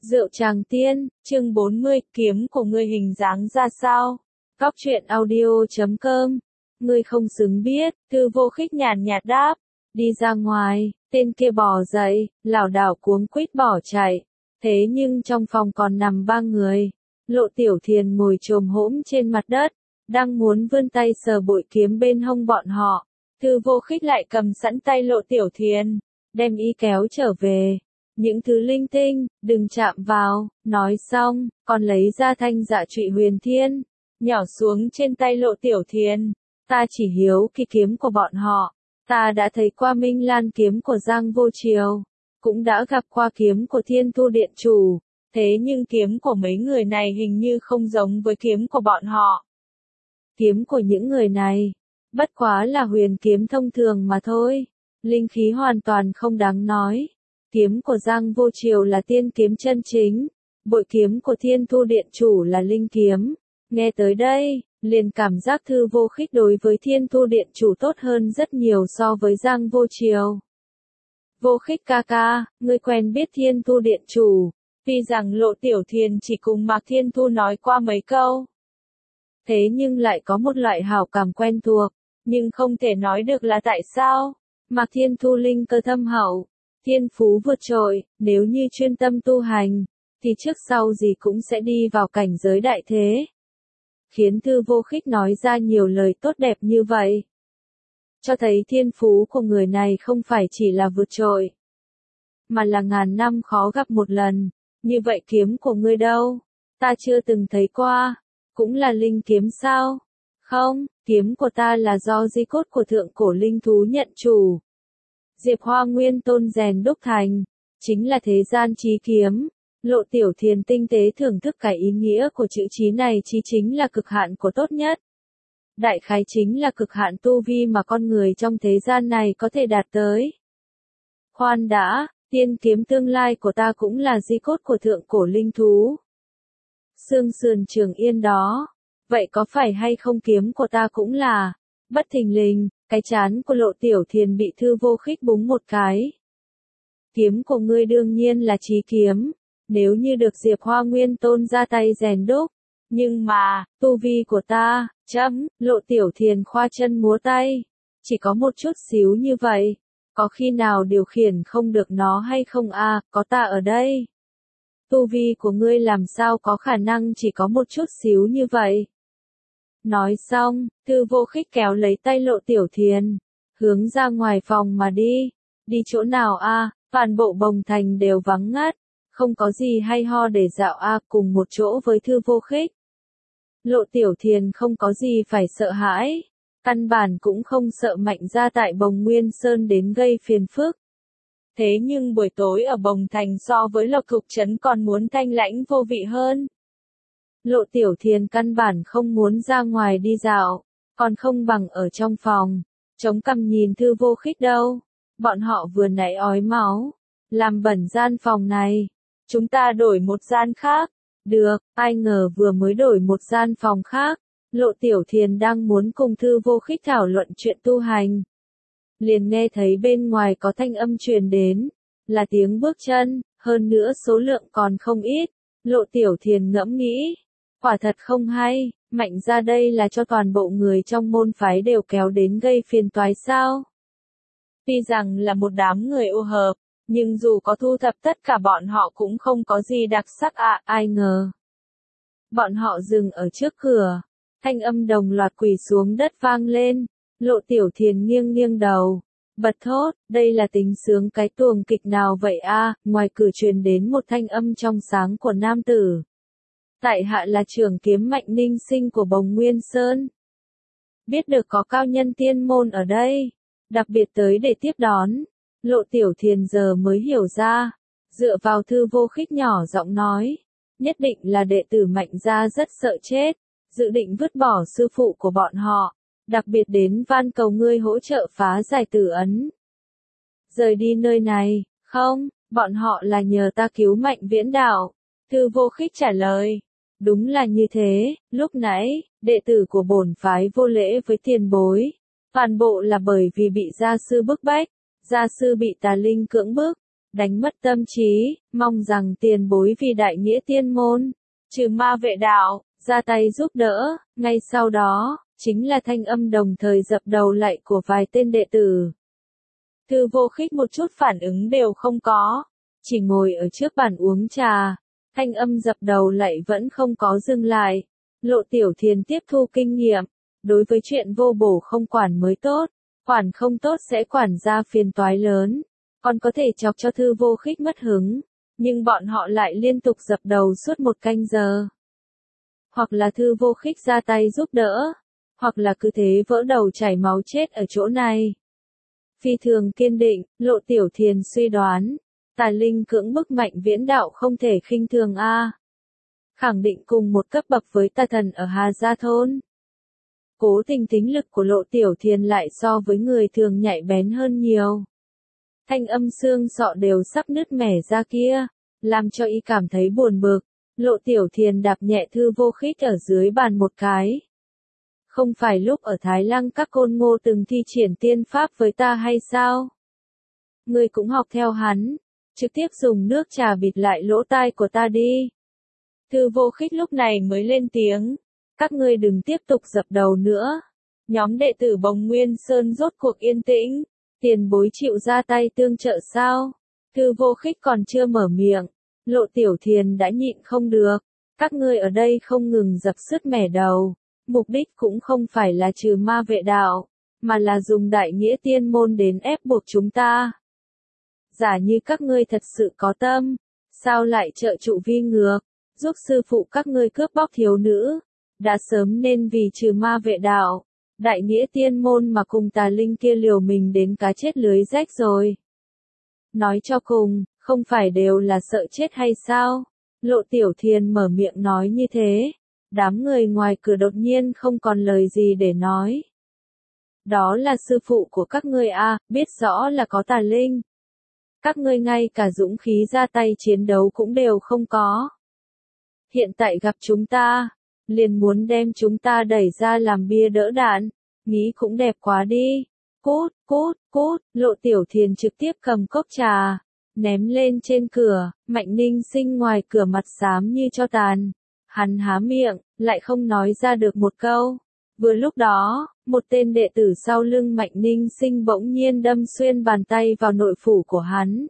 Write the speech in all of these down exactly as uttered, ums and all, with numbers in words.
Rượu Tràng Tiên, chương bốn mươi, kiếm của ngươi hình dáng ra sao? Góc truyện audio chấm com. Ngươi không xứng biết, Thư Vô Khích nhàn nhạt đáp. Đi ra ngoài, tên kia bò dậy, lảo đảo cuống quýt bỏ chạy. Thế nhưng trong phòng còn nằm ba người. Lộ Tiểu Thiền ngồi chồm hổm trên mặt đất, đang muốn vươn tay sờ bội kiếm bên hông bọn họ. Thư Vô Khích lại cầm sẵn tay Lộ Tiểu Thiền, đem y kéo trở về. Những thứ linh tinh, đừng chạm vào, nói xong, còn lấy ra thanh dạ trụy huyền thiên, nhỏ xuống trên tay Lộ Tiểu Thiền. Ta chỉ hiếu kỳ kiếm của bọn họ, ta đã thấy qua Minh Lan kiếm của Giang Vô Triều, cũng đã gặp qua kiếm của Thiên Thu Điện Chủ, thế nhưng kiếm của mấy người này hình như không giống với kiếm của bọn họ. Kiếm của những người này, bất quá là huyền kiếm thông thường mà thôi, linh khí hoàn toàn không đáng nói. Kiếm của Giang Vô Triều là tiên kiếm chân chính, bội kiếm của Thiên Thu Điện Chủ là linh kiếm. Nghe tới đây, liền cảm giác Thư Vô Khích đối với Thiên Thu Điện Chủ tốt hơn rất nhiều so với Giang Vô Triều. Vô Khích ca ca, ngươi quen biết Thiên Thu Điện Chủ, tuy rằng Lộ Tiểu Thiền chỉ cùng Mạc Thiên Thu nói qua mấy câu. Thế nhưng lại có một loại hảo cảm quen thuộc, nhưng không thể nói được là tại sao. Mạc Thiên Thu linh cơ thâm hậu, thiên phú vượt trội, nếu như chuyên tâm tu hành, thì trước sau gì cũng sẽ đi vào cảnh giới đại thế. Khiến Thư Vô Khích nói ra nhiều lời tốt đẹp như vậy. Cho thấy thiên phú của người này không phải chỉ là vượt trội, mà là ngàn năm khó gặp một lần. Như vậy kiếm của ngươi đâu? Ta chưa từng thấy qua. Cũng là linh kiếm sao? Không, kiếm của ta là do di cốt của thượng cổ linh thú nhận chủ. Diệp Hoa Nguyên Tôn rèn đúc thành, chính là thế gian chí kiếm. Lộ Tiểu Thiền tinh tế thưởng thức cái ý nghĩa của chữ chí này, chí chính là cực hạn của tốt nhất. Đại khái chính là cực hạn tu vi mà con người trong thế gian này có thể đạt tới. Khoan đã, tiên kiếm tương lai của ta cũng là di cốt của thượng cổ linh thú. Xương sườn Trường Yên đó, vậy có phải hay không kiếm của ta cũng là? Bất thình lình, cái trán của Lộ Tiểu Thiền bị Thư Vô Khích búng một cái. Kiếm của ngươi đương nhiên là chí kiếm, nếu như được Diệp Hoa Nguyên Tôn ra tay rèn đúc. Nhưng mà, tu vi của ta, chấm, Lộ Tiểu Thiền khoa chân múa tay. Chỉ có một chút xíu như vậy, có khi nào điều khiển không được nó hay không à, có ta ở đây. Tu vi của ngươi làm sao có khả năng chỉ có một chút xíu như vậy. Nói xong, Thư Vô Khích kéo lấy tay Lộ Tiểu Thiền, hướng ra ngoài phòng mà đi. Đi chỗ nào a? À? Toàn bộ Bồng Thành đều vắng ngắt, không có gì hay ho để dạo a, à, cùng một chỗ với Thư Vô Khích. Lộ Tiểu Thiền không có gì phải sợ hãi, căn bản cũng không sợ Mạnh Gia tại Bồng Nguyên Sơn đến gây phiền phức. Thế nhưng buổi tối ở Bồng Thành so với Lộc Thục Trấn còn muốn thanh lãnh vô vị hơn. Lộ Tiểu Thiền căn bản không muốn ra ngoài đi dạo, còn không bằng ở trong phòng, chống cằm nhìn Thư Vô Khích đâu. Bọn họ vừa nãy ói máu, làm bẩn gian phòng này. Chúng ta đổi một gian khác. Được, ai ngờ vừa mới đổi một gian phòng khác, Lộ Tiểu Thiền đang muốn cùng Thư Vô Khích thảo luận chuyện tu hành. Liền nghe thấy bên ngoài có thanh âm truyền đến, là tiếng bước chân, hơn nữa số lượng còn không ít. Lộ Tiểu Thiền ngẫm nghĩ, quả thật không hay, Mạnh ra đây là cho toàn bộ người trong môn phái đều kéo đến gây phiền toái sao? Tuy rằng là một đám người ô hợp, nhưng dù có thu thập tất cả bọn họ cũng không có gì đặc sắc ạ, à, ai ngờ. Bọn họ dừng ở trước cửa, thanh âm đồng loạt quỳ xuống đất vang lên. Lộ Tiểu Thiền nghiêng nghiêng đầu, bật thốt, đây là tính sướng cái tuồng kịch nào vậy a? À? Ngoài cửa truyền đến một thanh âm trong sáng của nam tử. Tại hạ là trưởng kiếm Mạnh Ninh Sinh của Bồng Nguyên Sơn. Biết được có cao nhân tiên môn ở đây, đặc biệt tới để tiếp đón. Lộ Tiểu Thiền giờ mới hiểu ra, dựa vào Thư Vô Khích nhỏ giọng nói, nhất định là đệ tử Mạnh gia rất sợ chết, dự định vứt bỏ sư phụ của bọn họ. Đặc biệt đến van cầu ngươi hỗ trợ phá giải tử ấn. Rời đi nơi này, không, bọn họ là nhờ ta cứu Mạnh Viễn Đạo. Thư Vô Khích trả lời, đúng là như thế, lúc nãy, đệ tử của bổn phái vô lễ với tiền bối. Toàn bộ là bởi vì bị gia sư bức bách, gia sư bị tà linh cưỡng bức, đánh mất tâm trí, mong rằng tiền bối vì đại nghĩa tiên môn, trừ ma vệ đạo, ra tay giúp đỡ, ngay sau đó, chính là thanh âm đồng thời dập đầu lạy của vài tên đệ tử. Thư Vô Khích một chút phản ứng đều không có, chỉ ngồi ở trước bàn uống trà, thanh âm dập đầu lạy vẫn không có dừng lại. Lộ Tiểu Thiền tiếp thu kinh nghiệm, đối với chuyện vô bổ không quản mới tốt, quản không tốt sẽ quản ra phiền toái lớn, còn có thể chọc cho Thư Vô Khích mất hứng, nhưng bọn họ lại liên tục dập đầu suốt một canh giờ. Hoặc là Thư Vô Khích ra tay giúp đỡ, hoặc là cứ thế vỡ đầu chảy máu chết ở chỗ này. Phi thường kiên định, Lộ Tiểu Thiền suy đoán, tà linh cưỡng bức Mạnh Viễn đạo không thể khinh thường a. Khẳng định cùng một cấp bậc với tà thần ở Hà Gia Thôn. Cố tình tính lực của Lộ Tiểu Thiền lại so với người thường nhạy bén hơn nhiều. Thanh âm xương sọ đều sắp nứt mẻ ra kia, làm cho y cảm thấy buồn bực. Lộ Tiểu Thiền đạp nhẹ Thư Vô Khích ở dưới bàn một cái. Không phải lúc ở Thái Lăng các côn ngô từng thi triển tiên pháp với ta hay sao? Ngươi cũng học theo hắn, trực tiếp dùng nước trà bịt lại lỗ tai của ta đi. Thư Vô Khích lúc này mới lên tiếng, các ngươi đừng tiếp tục dập đầu nữa. Nhóm đệ tử Bồng Nguyên Sơn rốt cuộc yên tĩnh, tiền bối chịu ra tay tương trợ sao? Thư Vô Khích còn chưa mở miệng, Lộ Tiểu Thiền đã nhịn không được, các ngươi ở đây không ngừng dập sứt mẻ đầu, mục đích cũng không phải là trừ ma vệ đạo, mà là dùng đại nghĩa tiên môn đến ép buộc chúng ta. Giả như các ngươi thật sự có tâm, sao lại trợ trụ vi ngược, giúp sư phụ các ngươi cướp bóc thiếu nữ, đã sớm nên vì trừ ma vệ đạo, đại nghĩa tiên môn mà cùng tà linh kia liều mình đến cá chết lưới rách rồi. Nói cho cùng, không phải đều là sợ chết hay sao? Lộ Tiểu Thiền mở miệng nói như thế, đám người ngoài cửa đột nhiên không còn lời gì để nói. Đó là sư phụ của các ngươi à, biết rõ là có tà linh. Các ngươi ngay cả dũng khí ra tay chiến đấu cũng đều không có. Hiện tại gặp chúng ta, liền muốn đem chúng ta đẩy ra làm bia đỡ đạn, nghĩ cũng đẹp quá đi. Cút, cút, cút, Lộ Tiểu Thiền trực tiếp cầm cốc trà, ném lên trên cửa, Mạnh Ninh Sinh ngoài cửa mặt xám như tro tàn. Hắn há miệng, lại không nói ra được một câu. Vừa lúc đó, một tên đệ tử sau lưng Mạnh Ninh Sinh bỗng nhiên đâm xuyên bàn tay vào nội phủ của hắn.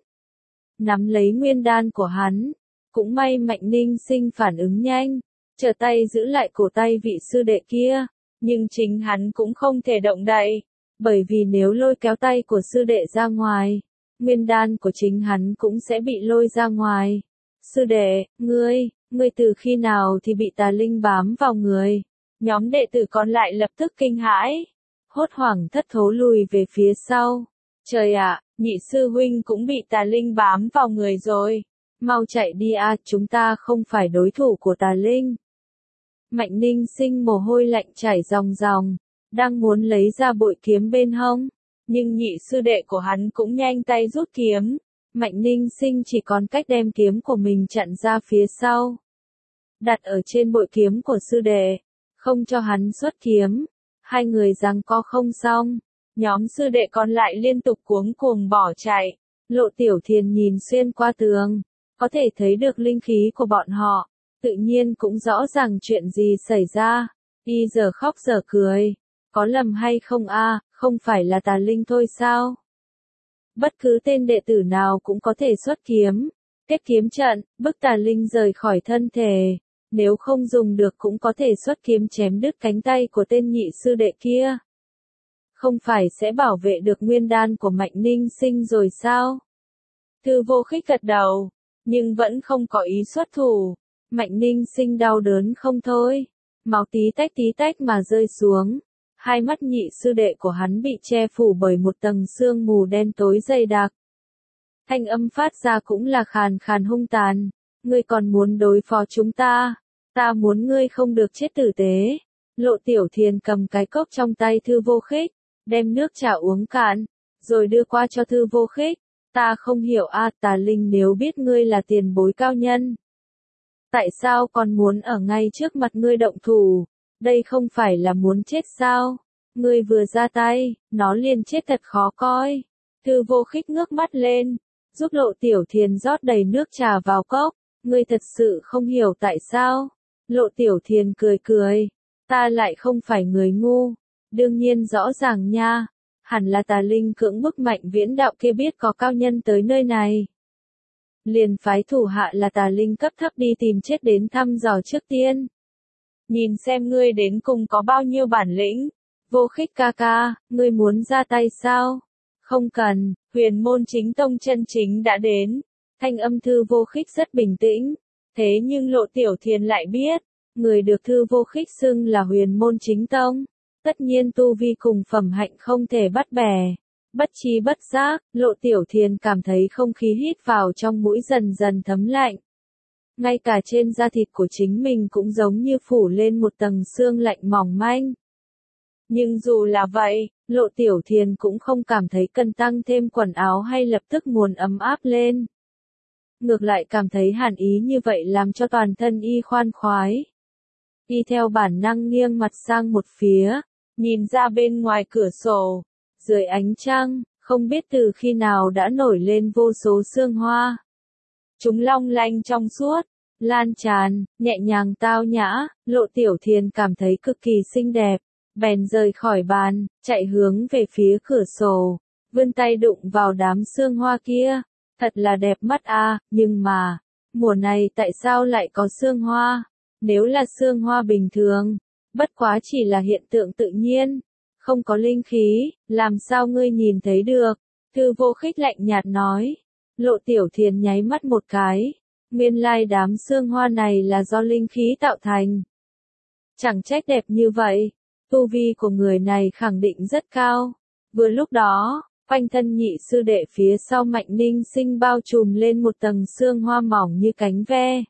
Nắm lấy nguyên đan của hắn. Cũng may Mạnh Ninh Sinh phản ứng nhanh, trở tay giữ lại cổ tay vị sư đệ kia. Nhưng chính hắn cũng không thể động đậy, bởi vì nếu lôi kéo tay của sư đệ ra ngoài, nguyên đan của chính hắn cũng sẽ bị lôi ra ngoài. Sư đệ, ngươi, ngươi từ khi nào thì bị tà linh bám vào người? Nhóm đệ tử còn lại lập tức kinh hãi, hốt hoảng thất thố lùi về phía sau. Trời ạ, nhị sư huynh cũng bị tà linh bám vào người rồi. Mau chạy đi a, chúng ta không phải đối thủ của tà linh. Mạnh Ninh Sinh mồ hôi lạnh chảy ròng ròng, đang muốn lấy ra bội kiếm bên hông, nhưng nhị sư đệ của hắn cũng nhanh tay rút kiếm. Mạnh Ninh Sinh chỉ còn cách đem kiếm của mình chặn ra phía sau, đặt ở trên bội kiếm của sư đệ, không cho hắn xuất kiếm. Hai người giằng co không xong, nhóm sư đệ còn lại liên tục cuống cuồng bỏ chạy. Lộ Tiểu Thiền nhìn xuyên qua tường, có thể thấy được linh khí của bọn họ, tự nhiên cũng rõ ràng chuyện gì xảy ra. Y giờ khóc giờ cười, có lầm hay không a, không phải là tà linh thôi sao? Bất cứ tên đệ tử nào cũng có thể xuất kiếm, kết kiếm trận, bức tà linh rời khỏi thân thể. Nếu không dùng được cũng có thể xuất kiếm chém đứt cánh tay của tên nhị sư đệ kia. Không phải sẽ bảo vệ được nguyên đan của Mạnh Ninh Sinh rồi sao? Thư Vô Khích gật đầu, nhưng vẫn không có ý xuất thủ. Mạnh Ninh Sinh đau đớn không thôi, máu tí tách tí tách mà rơi xuống. Hai mắt nhị sư đệ của hắn bị che phủ bởi một tầng sương mù đen tối dày đặc. Thanh âm phát ra cũng là khàn khàn hung tàn. Ngươi còn muốn đối phó chúng ta? Ta muốn ngươi không được chết tử tế. Lộ Tiểu Thiền cầm cái cốc trong tay Thư Vô Khích, đem nước trà uống cạn, rồi đưa qua cho Thư Vô Khích. Ta không hiểu a, tà linh nếu biết ngươi là tiền bối cao nhân, tại sao còn muốn ở ngay trước mặt ngươi động thủ? Đây không phải là muốn chết sao? Ngươi vừa ra tay, nó liền chết thật khó coi. Thư Vô Khích ngước mắt lên, giúp Lộ Tiểu Thiền rót đầy nước trà vào cốc. Ngươi thật sự không hiểu tại sao? Lộ Tiểu Thiền cười cười. Ta lại không phải người ngu. Đương nhiên rõ ràng nha. Hẳn là Tà Linh cưỡng bức Mạnh Viễn đạo kia biết có cao nhân tới nơi này. Liền phái thủ hạ là Tà Linh cấp thấp đi tìm chết đến thăm dò trước tiên. Nhìn xem ngươi đến cùng có bao nhiêu bản lĩnh. Vô Khích ca ca, ngươi muốn ra tay sao? Không cần, Huyền Môn Chính Tông chân chính đã đến. Thanh âm Thư Vô Khích rất bình tĩnh. Thế nhưng Lộ Tiểu Thiền lại biết, người được Thư Vô Khích xưng là Huyền Môn Chính Tông. Tất nhiên tu vi cùng phẩm hạnh không thể bắt bẻ. Bất trí bất giác, Lộ Tiểu Thiền cảm thấy không khí hít vào trong mũi dần dần thấm lạnh. Ngay cả trên da thịt của chính mình cũng giống như phủ lên một tầng sương lạnh mỏng manh. Nhưng dù là vậy, Lộ Tiểu Thiền cũng không cảm thấy cần tăng thêm quần áo hay lập tức muốn ấm áp lên. Ngược lại cảm thấy hàn ý như vậy làm cho toàn thân y khoan khoái. Y theo bản năng nghiêng mặt sang một phía, nhìn ra bên ngoài cửa sổ. Dưới ánh trăng, không biết từ khi nào đã nổi lên vô số sương hoa. Chúng long lanh trong suốt, lan tràn, nhẹ nhàng tao nhã, Lộ Tiểu Thiền cảm thấy cực kỳ xinh đẹp. Bèn rời khỏi bàn, chạy hướng về phía cửa sổ, vươn tay đụng vào đám sương hoa kia. Thật là đẹp mắt a, nhưng mà, mùa này tại sao lại có sương hoa? Nếu là sương hoa bình thường, bất quá chỉ là hiện tượng tự nhiên, không có linh khí, làm sao ngươi nhìn thấy được? Thư Vô Khích lạnh nhạt nói. Lộ Tiểu Thiền nháy mắt một cái, nguyên lai đám sương hoa này là do linh khí tạo thành. Chẳng trách đẹp như vậy, tu vi của người này khẳng định rất cao. Vừa lúc đó, quanh thân Nhị sư đệ phía sau Mạnh Ninh Sinh bao trùm lên một tầng sương hoa mỏng như cánh ve.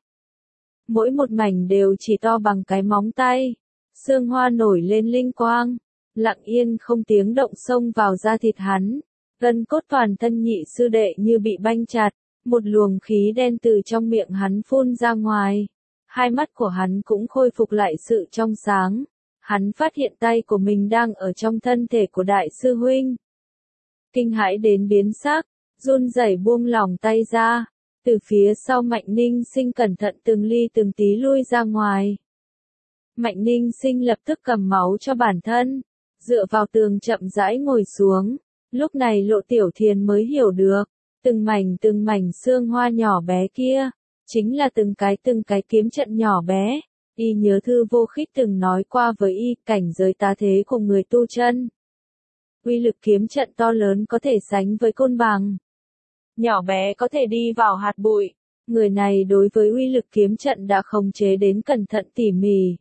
Mỗi một mảnh đều chỉ to bằng cái móng tay. Sương hoa nổi lên linh quang, lặng yên không tiếng động xông vào da thịt hắn. Gân cốt toàn thân Nhị sư đệ như bị banh chặt, một luồng khí đen từ trong miệng hắn phun ra ngoài. Hai mắt của hắn cũng khôi phục lại sự trong sáng. Hắn phát hiện tay của mình đang ở trong thân thể của đại sư huynh. Kinh hãi đến biến sắc, run rẩy buông lỏng tay ra. Từ phía sau Mạnh Ninh Sinh cẩn thận từng ly từng tí lui ra ngoài. Mạnh Ninh Sinh lập tức cầm máu cho bản thân, dựa vào tường chậm rãi ngồi xuống. Lúc này Lộ Tiểu Thiền mới hiểu được, từng mảnh từng mảnh xương hoa nhỏ bé kia, chính là từng cái từng cái kiếm trận nhỏ bé. Y nhớ Thư Vô Khích từng nói qua với y, cảnh giới tá thế của người tu chân. Uy lực kiếm trận to lớn có thể sánh với côn bằng. Nhỏ bé có thể đi vào hạt bụi. Người này đối với uy lực kiếm trận đã khống chế đến cẩn thận tỉ mỉ.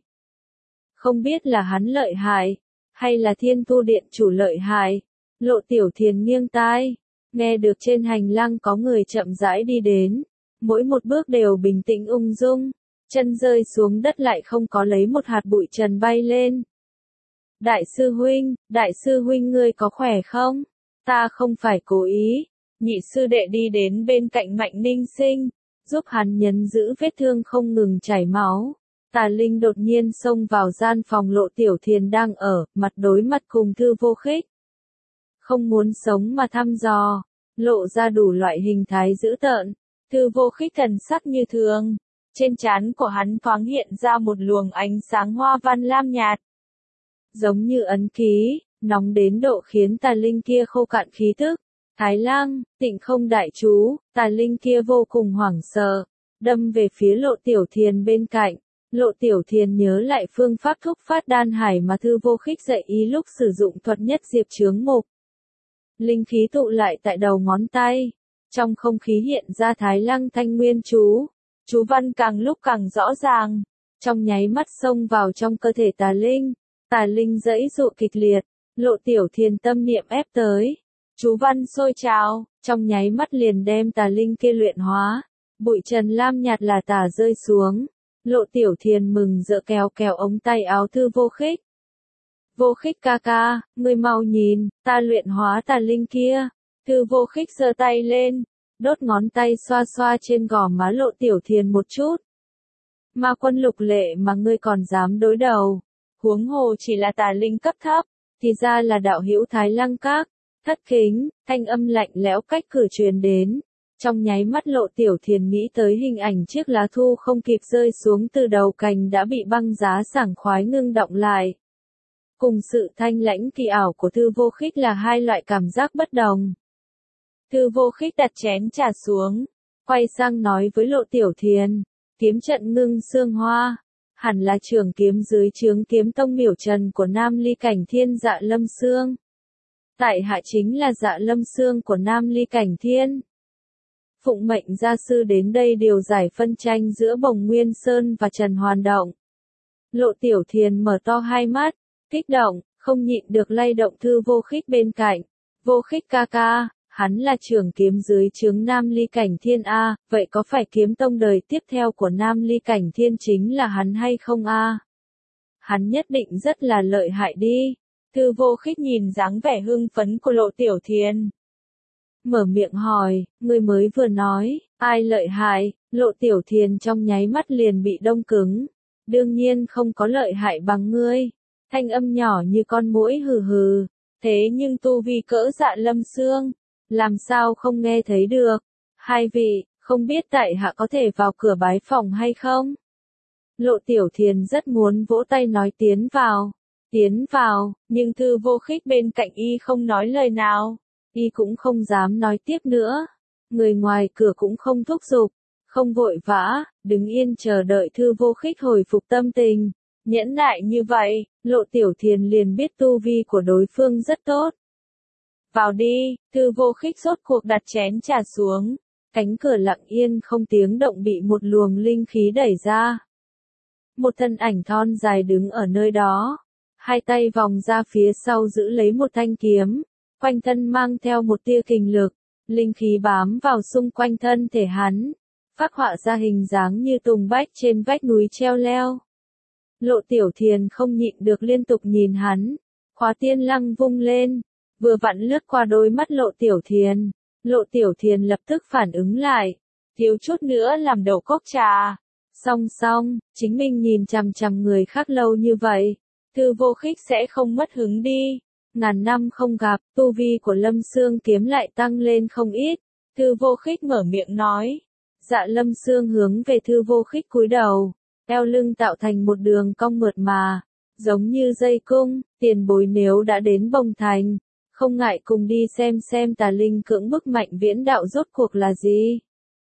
Không biết là hắn lợi hại, hay là Thiên Thu Điện chủ lợi hại. Lộ Tiểu Thiền nghiêng tai, nghe được trên hành lang có người chậm rãi đi đến. Mỗi một bước đều bình tĩnh ung dung. Chân rơi xuống đất lại không có lấy một hạt bụi trần bay lên. Đại sư huynh, đại sư huynh ngươi có khỏe không? Ta không phải cố ý. Nhị sư đệ đi đến bên cạnh Mạnh Ninh Sinh, giúp hắn nhấn giữ vết thương không ngừng chảy máu. Tà Linh đột nhiên xông vào gian phòng Lộ Tiểu Thiền đang ở, mặt đối mặt cùng Thư Vô Khích. Không muốn sống mà thăm dò, lộ ra đủ loại hình thái dữ tợn. Thư Vô Khích thần sắc như thường. Trên trán của hắn thoáng hiện ra một luồng ánh sáng hoa văn lam nhạt. Giống như ấn ký, nóng đến độ khiến Tà Linh kia khô cạn khí tức. Thái Lang, Tịnh Không đại chú, Tà Linh kia vô cùng hoảng sợ, đâm về phía Lộ Tiểu Thiền bên cạnh. Lộ Tiểu Thiền nhớ lại phương pháp thúc phát đan hải mà Thư Vô Khích dạy ý lúc sử dụng thuật nhất diệp chướng mục. Linh khí tụ lại tại đầu ngón tay. Trong không khí hiện ra Thái Lang thanh nguyên chú. Chú văn càng lúc càng rõ ràng. Trong nháy mắt xông vào trong cơ thể Tà Linh. Tà Linh giãy giụa kịch liệt. Lộ Tiểu Thiền tâm niệm ép tới. Chú văn sôi trào, trong nháy mắt liền đem Tà Linh kia luyện hóa. Bụi trần lam nhạt là tà rơi xuống. Lộ Tiểu Thiền mừng rỡ kéo kéo ống tay áo Thư Vô Khích. Vô Khích ca ca, ngươi mau nhìn, ta luyện hóa Tà Linh kia. Thư Vô Khích giơ tay lên, đốt ngón tay xoa xoa trên gò má Lộ Tiểu Thiền một chút. Ma quân Lục Lệ mà ngươi còn dám đối đầu. Huống hồ chỉ là Tà Linh cấp thấp, thì ra là đạo hữu Thái Lăng Các. Thất kính, thanh âm lạnh lẽo cách cửa truyền đến. Trong nháy mắt Lộ Tiểu Thiền nghĩ tới hình ảnh chiếc lá thu không kịp rơi xuống từ đầu cành đã bị băng giá sảng khoái ngưng đọng lại. Cùng sự thanh lãnh kỳ ảo của Thư Vô Khích là hai loại cảm giác bất đồng. Thư Vô Khích đặt chén trà xuống, quay sang nói với Lộ Tiểu Thiền, kiếm trận ngưng xương hoa, hẳn là trưởng kiếm dưới trướng kiếm tông miểu trần của Nam Ly Cảnh Thiên Dạ Lâm Sương. Tại hạ chính là Dạ Lâm Sương của Nam Ly Cảnh Thiên. Phụng mệnh gia sư đến đây điều giải phân tranh giữa Bồng Nguyên Sơn và Trần Hoàn Động. Lộ Tiểu Thiền mở to hai mắt, kích động, không nhịn được lay động Thư Vô Khích bên cạnh. Vô Khích ca ca, hắn là trưởng kiếm dưới trướng Nam Ly Cảnh Thiên A, vậy có phải kiếm tông đời tiếp theo của Nam Ly Cảnh Thiên chính là hắn hay không A? Hắn nhất định rất là lợi hại đi. Thư Vô Khích nhìn dáng vẻ hưng phấn của Lộ Tiểu Thiền, mở miệng hỏi, ngươi mới vừa nói, ai lợi hại? Lộ Tiểu Thiền trong nháy mắt liền bị đông cứng. Đương nhiên không có lợi hại bằng ngươi. Thanh âm nhỏ như con muỗi hừ hừ. Thế nhưng tu vi cỡ Dạ Lâm Sương, làm sao không nghe thấy được? Hai vị, không biết tại hạ có thể vào cửa bái phòng hay không? Lộ Tiểu Thiền rất muốn vỗ tay nói tiến vào. Tiến vào, nhưng Thư Vô Khích bên cạnh y không nói lời nào. Y cũng không dám nói tiếp nữa. Người ngoài cửa cũng không thúc giục, không vội vã, đứng yên chờ đợi Thư Vô Khích hồi phục tâm tình. Nhẫn nại như vậy, Lộ Tiểu Thiền liền biết tu vi của đối phương rất tốt. Vào đi, Thư Vô Khích rốt cuộc đặt chén trà xuống. Cánh cửa lặng yên không tiếng động bị một luồng linh khí đẩy ra. Một thân ảnh thon dài đứng ở nơi đó. Hai tay vòng ra phía sau giữ lấy một thanh kiếm. Quanh thân mang theo một tia kình lực. Linh khí bám vào xung quanh thân thể hắn. Phác họa ra hình dáng như tùng bách trên vách núi treo leo. Lộ Tiểu Thiền không nhịn được liên tục nhìn hắn. Khóa tiên lăng vung lên. Vừa vặn lướt qua đôi mắt Lộ Tiểu Thiền. Lộ Tiểu Thiền lập tức phản ứng lại. Thiếu chút nữa làm đổ cốc trà. Song song, chính mình nhìn chằm chằm người khác lâu như vậy. Thư Vô Khích sẽ không mất hứng đi. Ngàn năm không gặp, tu vi của Lâm Sương kiếm lại tăng lên không ít. Thư Vô Khích mở miệng nói. Dạ Lâm Sương hướng về Thư Vô Khích cúi đầu. Eo lưng tạo thành một đường cong mượt mà. Giống như dây cung, tiền bối nếu đã đến Bồng Thành. Không ngại cùng đi xem xem tà linh cưỡng bức mạnh viễn đạo rốt cuộc là gì.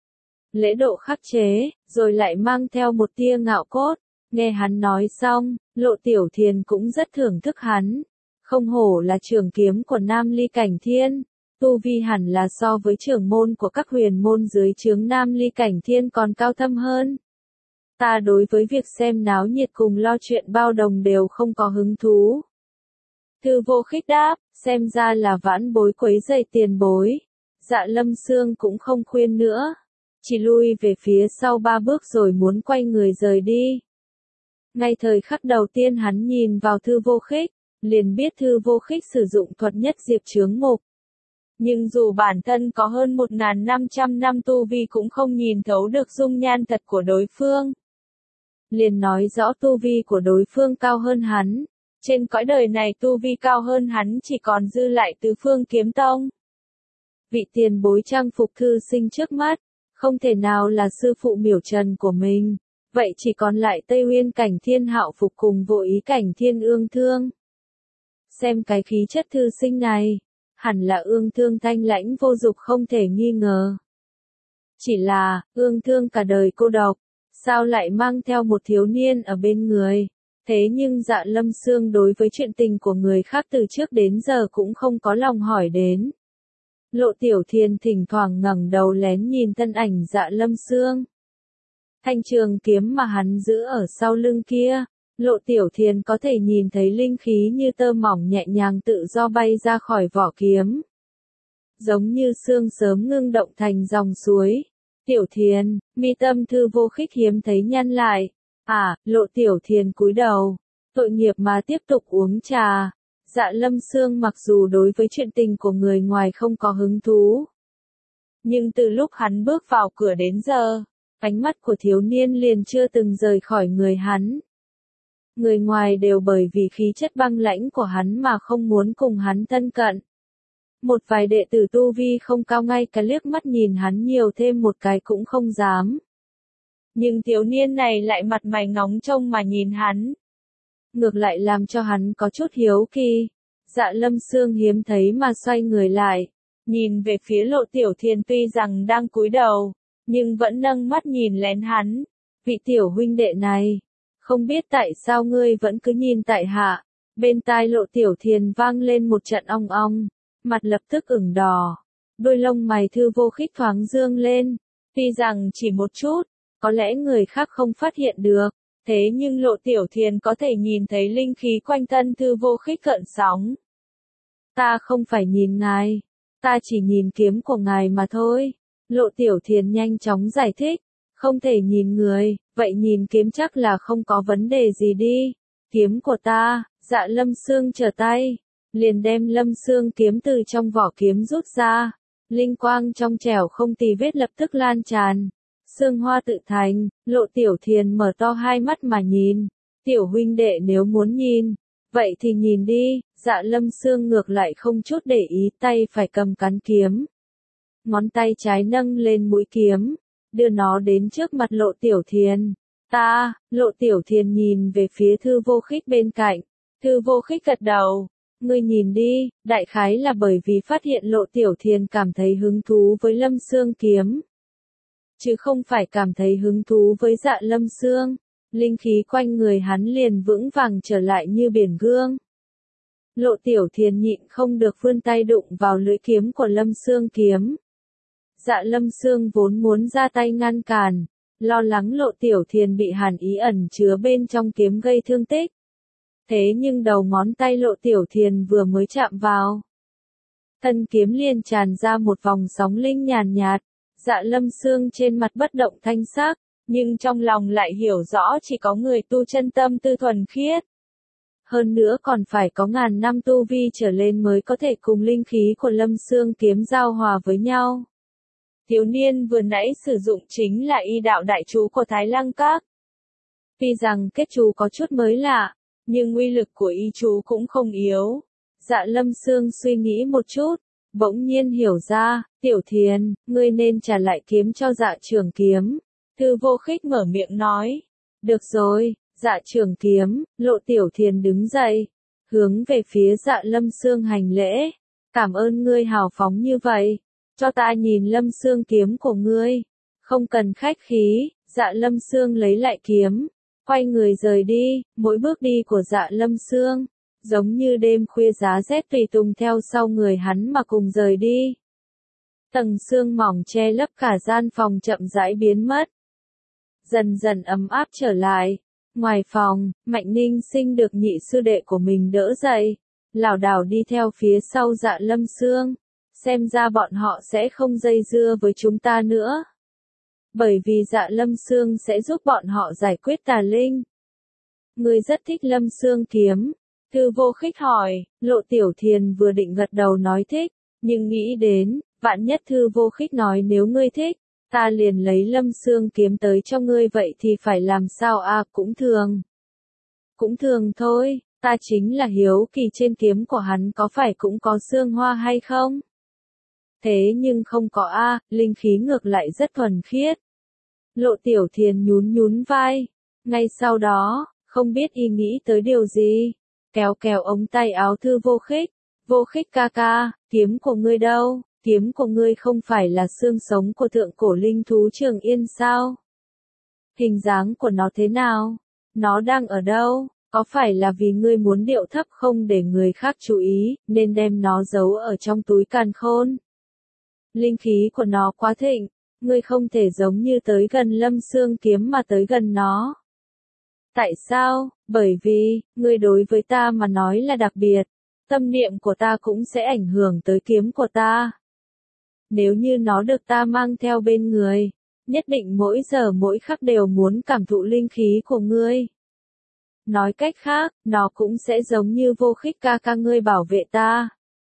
Lễ độ khắc chế, rồi lại mang theo một tia ngạo cốt. Nghe hắn nói xong, Lộ Tiểu Thiền cũng rất thưởng thức hắn. Không hổ là trưởng kiếm của Nam Ly Cảnh Thiên. Tu vi hẳn là so với trưởng môn của các huyền môn dưới trướng Nam Ly Cảnh Thiên còn cao thâm hơn. Ta đối với việc xem náo nhiệt cùng lo chuyện bao đồng đều không có hứng thú. Thư Vô Khích đáp, xem ra là vãn bối quấy rầy tiền bối. Dạ Lâm Sương cũng không khuyên nữa. Chỉ lui về phía sau ba bước rồi muốn quay người rời đi. Ngay thời khắc đầu tiên hắn nhìn vào Thư Vô Khích, liền biết Thư Vô Khích sử dụng thuật nhất diệp chướng mục. Nhưng dù bản thân có hơn một nghìn năm trăm năm tu vi cũng không nhìn thấu được dung nhan thật của đối phương. Liền nói rõ tu vi của đối phương cao hơn hắn. Trên cõi đời này tu vi cao hơn hắn chỉ còn dư lại Tứ Phương Kiếm Tông. Vị tiền bối trang phục thư sinh trước mắt, không thể nào là sư phụ miểu trần của mình. Vậy chỉ còn lại Tây Uyên Cảnh Thiên Hạo phục cùng Vô Ý Cảnh Thiên Ương Thương. Xem cái khí chất thư sinh này, hẳn là Ương Thương thanh lãnh vô dục không thể nghi ngờ. Chỉ là, Ương Thương cả đời cô độc, sao lại mang theo một thiếu niên ở bên người. Thế nhưng Dạ Lâm Sương đối với chuyện tình của người khác từ trước đến giờ cũng không có lòng hỏi đến. Lộ Tiểu Thiền thỉnh thoảng ngẩng đầu lén nhìn thân ảnh Dạ Lâm Sương. Thanh trường kiếm mà hắn giữ ở sau lưng kia, Lộ Tiểu Thiền có thể nhìn thấy linh khí như tơ mỏng nhẹ nhàng tự do bay ra khỏi vỏ kiếm. Giống như sương sớm ngưng động thành dòng suối. Tiểu Thiền, mi tâm Thư Vô Khích hiếm thấy nhăn lại. À, Lộ Tiểu Thiền cúi đầu, tội nghiệp mà tiếp tục uống trà. Dạ Lâm Sương mặc dù đối với chuyện tình của người ngoài không có hứng thú. Nhưng từ lúc hắn bước vào cửa đến giờ, ánh mắt của thiếu niên liền chưa từng rời khỏi người hắn. Người ngoài đều bởi vì khí chất băng lãnh của hắn mà không muốn cùng hắn thân cận. Một vài đệ tử tu vi không cao ngay cả liếc mắt nhìn hắn nhiều thêm một cái cũng không dám. Nhưng thiếu niên này lại mặt mày ngóng trông mà nhìn hắn. Ngược lại làm cho hắn có chút hiếu kỳ. Dạ Lâm Sương hiếm thấy mà xoay người lại, nhìn về phía Lộ Tiểu Thiền tuy rằng đang cúi đầu, nhưng vẫn nâng mắt nhìn lén hắn. Vị tiểu huynh đệ này, không biết tại sao ngươi vẫn cứ nhìn tại hạ. Bên tai Lộ Tiểu Thiền vang lên một trận ong ong, mặt lập tức ửng đỏ, đôi lông mày Thư Vô Khích thoáng dương lên. Tuy rằng chỉ một chút, có lẽ người khác không phát hiện được, thế nhưng Lộ Tiểu Thiền có thể nhìn thấy linh khí quanh thân Thư Vô Khích gợn sóng. Ta không phải nhìn ngài, ta chỉ nhìn kiếm của ngài mà thôi. Lộ Tiểu Thiền nhanh chóng giải thích, không thể nhìn người, vậy nhìn kiếm chắc là không có vấn đề gì đi. Kiếm của ta. Dạ Lâm Sương trở tay, liền đem Lâm Sương kiếm từ trong vỏ kiếm rút ra. Linh quang trong trẻo không tì vết lập tức lan tràn. Sương hoa tự thành. Lộ Tiểu Thiền mở to hai mắt mà nhìn. Tiểu huynh đệ nếu muốn nhìn, vậy thì nhìn đi. Dạ Lâm Sương ngược lại không chút để ý, tay phải cầm cán kiếm. Ngón tay trái nâng lên mũi kiếm, đưa nó đến trước mặt Lộ Tiểu Thiền. Ta. Lộ Tiểu Thiền nhìn về phía Thư Vô Khích bên cạnh. Thư Vô Khích gật đầu. Ngươi nhìn đi, đại khái là bởi vì phát hiện Lộ Tiểu Thiền cảm thấy hứng thú với Lâm Sương kiếm, chứ không phải cảm thấy hứng thú với Dạ Lâm Sương. Linh khí quanh người hắn liền vững vàng trở lại như biển gương. Lộ Tiểu Thiền nhịn không được vươn tay đụng vào lưỡi kiếm của Lâm Sương kiếm. Dạ Lâm Sương vốn muốn ra tay ngăn cản, lo lắng Lộ Tiểu Thiền bị hàn ý ẩn chứa bên trong kiếm gây thương tích. Thế nhưng đầu ngón tay Lộ Tiểu Thiền vừa mới chạm vào, thân kiếm liền tràn ra một vòng sóng linh nhàn nhạt. Dạ Lâm Sương trên mặt bất động thanh sắc, nhưng trong lòng lại hiểu rõ chỉ có người tu chân tâm tư thuần khiết. Hơn nữa còn phải có ngàn năm tu vi trở lên mới có thể cùng linh khí của Lâm Sương kiếm giao hòa với nhau. Thiếu niên vừa nãy sử dụng chính là y đạo đại chú của Thái Lăng Các. Tuy rằng kết chú có chút mới lạ, nhưng uy lực của y chú cũng không yếu. Dạ Lâm Sương suy nghĩ một chút, bỗng nhiên hiểu ra. Tiểu Thiền, ngươi nên trả lại kiếm cho Dạ Trường Kiếm. Thư Vô Khích mở miệng nói. Được rồi. Dạ Trường Kiếm. Lộ Tiểu Thiền đứng dậy, hướng về phía Dạ Lâm Sương hành lễ. Cảm ơn ngươi hào phóng như vậy, cho ta nhìn Lâm Sương kiếm của ngươi. Không cần khách khí. Dạ Lâm Sương lấy lại kiếm, quay người rời đi. Mỗi bước đi của Dạ Lâm Sương giống như đêm khuya giá rét tùy tùng theo sau người hắn mà cùng rời đi. Tầng sương mỏng che lấp cả gian phòng chậm rãi biến mất, dần dần ấm áp trở lại. Ngoài phòng, Mạnh Ninh Sinh được nhị sư đệ của mình đỡ dậy, lảo đảo đi theo phía sau Dạ Lâm Sương. Xem ra bọn họ sẽ không dây dưa với chúng ta nữa, bởi vì Dạ Lâm Sương sẽ giúp bọn họ giải quyết tà linh. Ngươi rất thích Lâm Sương kiếm? Thư Vô Khích hỏi. Lộ Tiểu Thiền vừa định gật đầu nói thích, nhưng nghĩ đến, vạn nhất Thư Vô Khích nói nếu ngươi thích, ta liền lấy Lâm Sương kiếm tới cho ngươi, vậy thì phải làm sao à? Cũng thường. Cũng thường thôi, ta chính là hiếu kỳ trên kiếm của hắn có phải cũng có xương hoa hay không? Thế nhưng không có a, à, linh khí ngược lại rất thuần khiết. Lộ Tiểu Thiền nhún nhún vai. Ngay sau đó, không biết y nghĩ tới điều gì, kéo kéo ống tay áo Thư Vô Khích. Vô Khích ca ca, kiếm của ngươi đâu? Kiếm của ngươi không phải là xương sống của thượng cổ linh thú Trường Yên sao? Hình dáng của nó thế nào? Nó đang ở đâu? Có phải là vì ngươi muốn điệu thấp không để người khác chú ý, nên đem nó giấu ở trong túi càn khôn? Linh khí của nó quá thịnh, ngươi không thể giống như tới gần Lâm Sương kiếm mà tới gần nó. Tại sao? Bởi vì, ngươi đối với ta mà nói là đặc biệt. Tâm niệm của ta cũng sẽ ảnh hưởng tới kiếm của ta. Nếu như nó được ta mang theo bên người, nhất định mỗi giờ mỗi khắc đều muốn cảm thụ linh khí của ngươi. Nói cách khác, nó cũng sẽ giống như Vô Khích ca ca ngươi bảo vệ ta.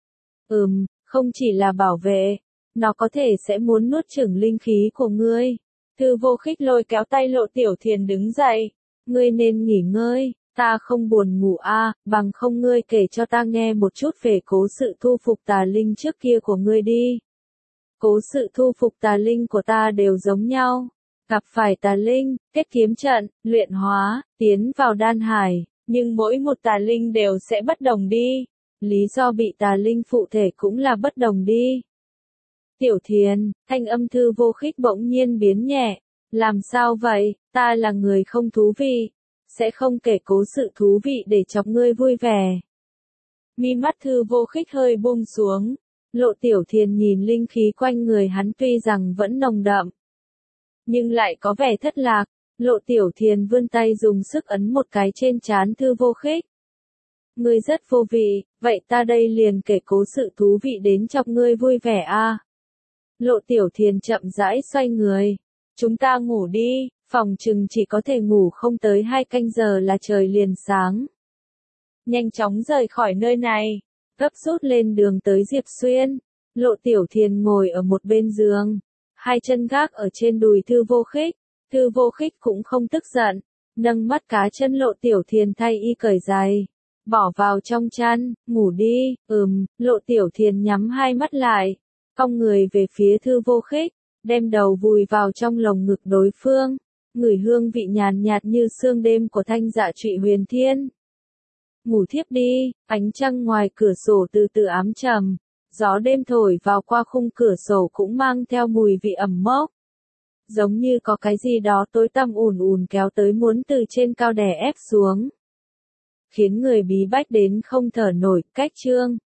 Ừm, không chỉ là bảo vệ, nó có thể sẽ muốn nuốt chửng linh khí của ngươi. Thư Vô Khích lôi kéo tay Lộ Tiểu Thiền đứng dậy. Ngươi nên nghỉ ngơi, Ta không buồn ngủ a, à, bằng không ngươi kể cho ta nghe một chút về cố sự thu phục tà linh trước kia của ngươi đi. Cố sự thu phục tà linh của ta đều giống nhau. Gặp phải tà linh, kết kiếm trận, luyện hóa, tiến vào đan hải, nhưng mỗi một tà linh đều sẽ bất đồng đi. Lý do bị tà linh phụ thể cũng là bất đồng đi. Tiểu Thiền, thanh âm Thư Vô Khích bỗng nhiên biến nhẹ. Làm sao vậy, ta là người không thú vị, sẽ không kể cố sự thú vị để chọc ngươi vui vẻ. Mi mắt Thư Vô Khích hơi buông xuống. Lộ Tiểu Thiền nhìn linh khí quanh người hắn tuy rằng vẫn nồng đậm, nhưng lại có vẻ thất lạc. Lộ Tiểu Thiền vươn tay dùng sức ấn một cái trên trán Thư Vô Khích. Ngươi rất vô vị, vậy ta đây liền kể cố sự thú vị đến chọc ngươi vui vẻ a. À. Lộ Tiểu Thiền chậm rãi xoay người. Chúng ta ngủ đi, phòng chừng chỉ có thể ngủ không tới hai canh giờ là trời liền sáng. Nhanh chóng rời khỏi nơi này, gấp rút lên đường tới Diệp Xuyên. Lộ Tiểu Thiền ngồi ở một bên giường, hai chân gác ở trên đùi Thư Vô Khích. Thư Vô Khích cũng không tức giận, nâng mắt cá chân Lộ Tiểu Thiền thay y cởi giày, bỏ vào trong chăn, ngủ đi. Ừm, Lộ Tiểu Thiền nhắm hai mắt lại, cong người về phía Thư Vô Khích, đem đầu vùi vào trong lồng ngực đối phương, ngửi hương vị nhàn nhạt như sương đêm của Thanh Dạ Trụy Huyền Thiên. Ngủ thiếp đi, ánh trăng ngoài cửa sổ từ từ ám trầm, gió đêm thổi vào qua khung cửa sổ cũng mang theo mùi vị ẩm mốc. Giống như có cái gì đó tối tăm ùn ùn kéo tới muốn từ trên cao đè ép xuống, khiến người bí bách đến không thở nổi. Cách chương